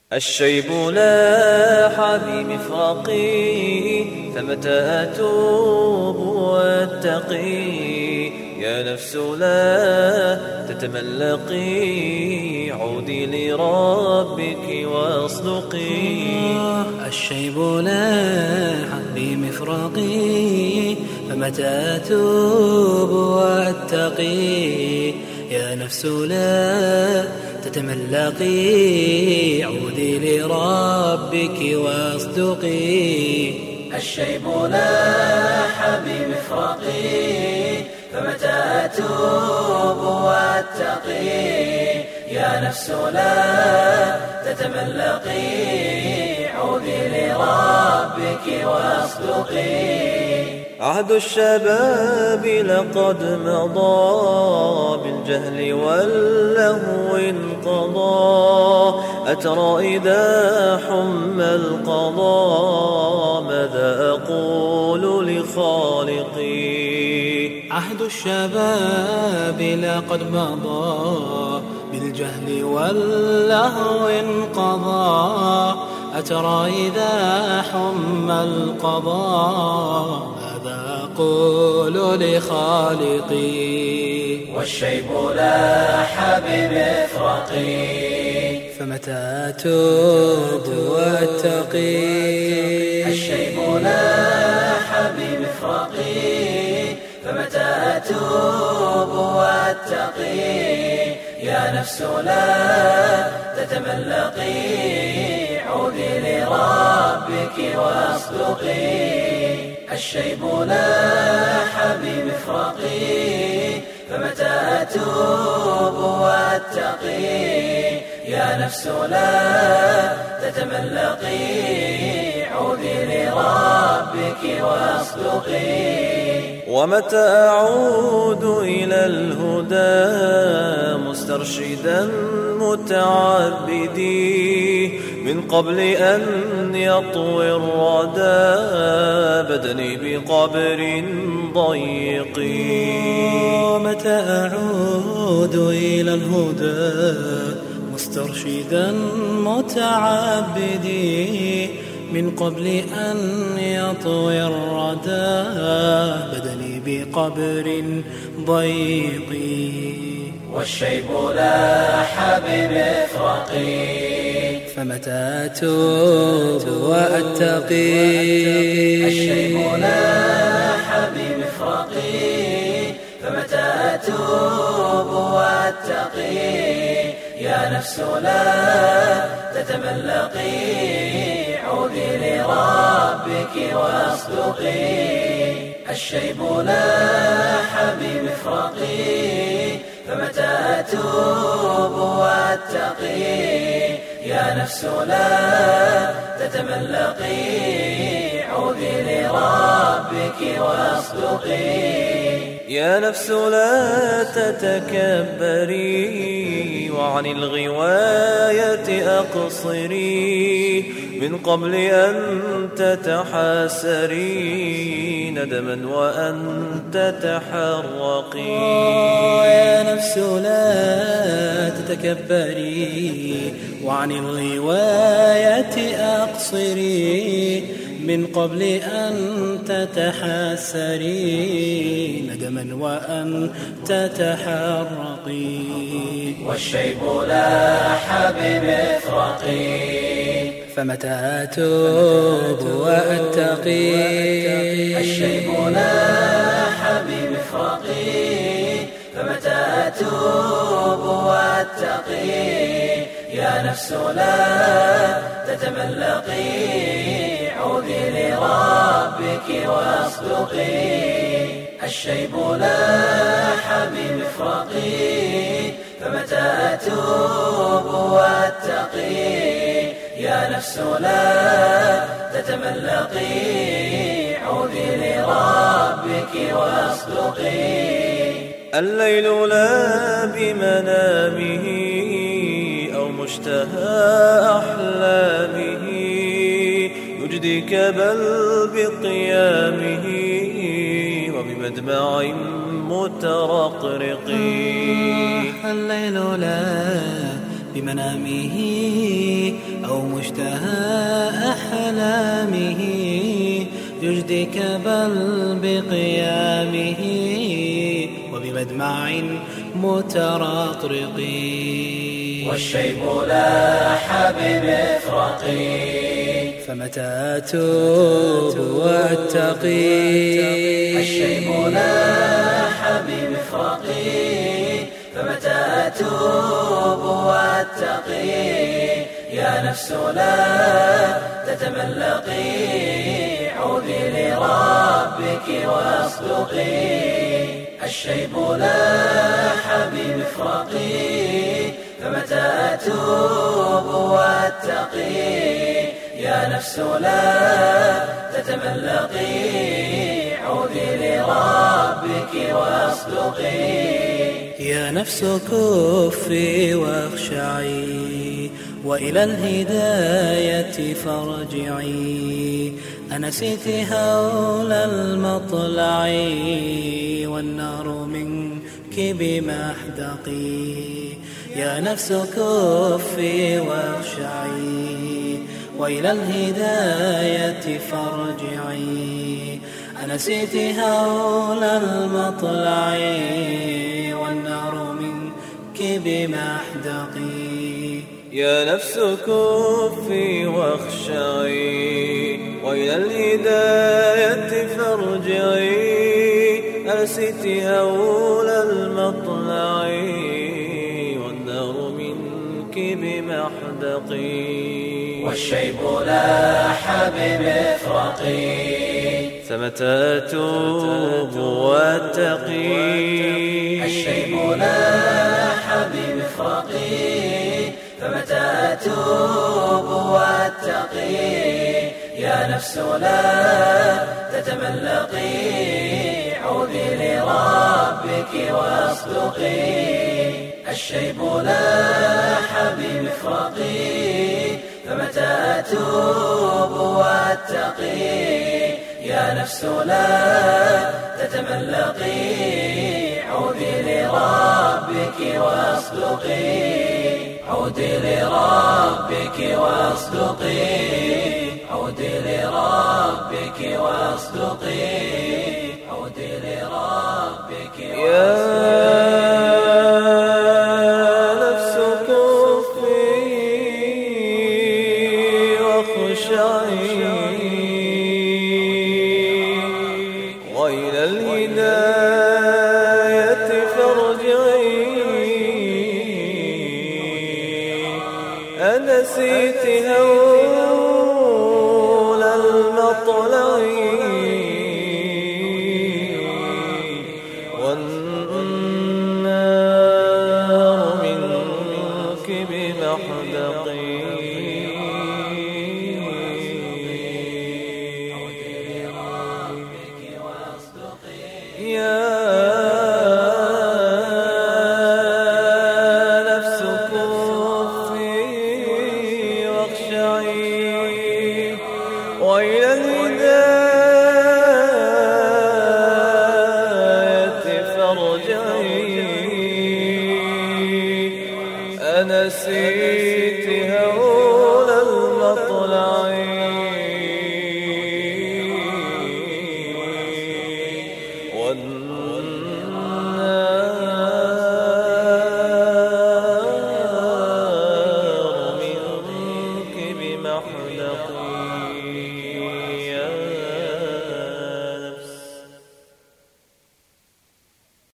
الشيب لاح بمفرقي، فمتى أتوب واتقي؟ يا نفس لا تتملقي، عودي لربك واصدقي. الشيب لاح بمفرقي، فمتى أتوب واتقي؟ يا نفس لا تتملقي، عودي لربك واصدقي. الشيب لاح بمفرقي، فمتى أتوب واتقي؟ يا نفس لا تتملقي، عودي لربك واصدقي. عهد الشباب لقد مضى، بالجهل واللهو انقضى. أترى إذا حم القضاء، ماذا أقول لخالقي؟ عهد الشباب لقد مضى، بالجهل واللهو انقضى. أترى إذا حم القضاء، ماذا أقول لخالقي؟ والشيب لاح بمفرقي، فمتى أتوب واتقي؟ الشيب لاح بمفرقي، فمتى أتوب واتقي؟ يا نفس لا تتملقي، عودي لربك واصدقي. الشيب لاح بمفرقي، فمتى أتوب واتقي؟ يا نفس لا تتملقي، عودي لربك واصدقي. ومتى أعود إلى الهدى، مسترشدا متعبدي، من قبل أن يطوي الردى بدني بقبر ضيق. ومتى أعود إلى الهدى، مسترشدا متعبدي، من قبل أن يطوي الردى بدني بقبر ضيق. والشيب لاح بمفرقي، فمتى أتوب وأتقي؟ الشيب لاح بمفرقي، فمتى أتوب واتقي؟ يا نفس لا تتملقي، عودي لربك واصدقي. الشيب لاح بمفرقي، فمتى أتوب واتقي؟ يا نفس لا تتملقي، عودي لربك واصدقي. يا نفس لا تتكبري، وعن الغواية أقصري، من قبل أن تتحاسري ندما وأن تتحرقي. يا نفس لا تتكبري، وعن الغواية أقصري، من قبل أن تتحسري ندما وأن تتحرقي. والشيب لاح بمفرقي، فمتى أتوب وأتقي؟ الشيب لاح بمفرقي، فمتى أتوب واتقي؟ يا نفس لا تتملقي، عودي لربك واصدقي. الشيب لاح بمفرقي، فمتى أتوب واتقي؟ يا نفس لا تتملقي، عودي لربك واصدقي. الليل لا بمنامه، أو مشتهى أحلامه، يجديك بل بقيامه، وبمدمع مترقرق. الليل لا بمنامه، أو ومشتهى أحلامه يجديك بل بقيامه وبمدمع مترقرق والشيب لاح بمفرقي فمتى أتوب وأتقي الشيب لاح بمفرقي فمتى أتوب وأتقي يا نفس لا تتملقي عوذي لربك واصدقي الشيب لاح بمفرقي فمتى أتوب وأتقي يا نفس لا تتملقي عوذي لربك واصدقي يا نفس كفي واخشعي وإلى الهداية فارجعي أنسيت هول المطلع والنار منك بمحدقي يا نفس كفي واخشعي وإلى الهداية فارجعي أنسيت هول المطلع والنار منك بمحدقي يا نفس كفي واخشعي وإلى الهداية فارجعي أنسيت هول المطلع والنار منك بمحدقي والشيب لاح بمفرقي فمتى أتوب وأتقي الشيب لاح بمفرقي فمتى أتوب وأتقي يا نفس لا تتملقي عوذي لربك واصدقي الشيب لاح بمفرقي فمتى أتوب وأتقي يا نفس لا تتملقي عوذي لربك واصدقي عودي لربك واصدقي عودي لربك واصدقي عودي لربك يا نفس كفي واخشعي وإلى الهداية فارجعي أنسيت هول المطلع والنار منك بمحدقي يا نفس كفي واخشعي وإلى الهداية فارجعي أنسيت هول المطلع والنار منك بمحدقي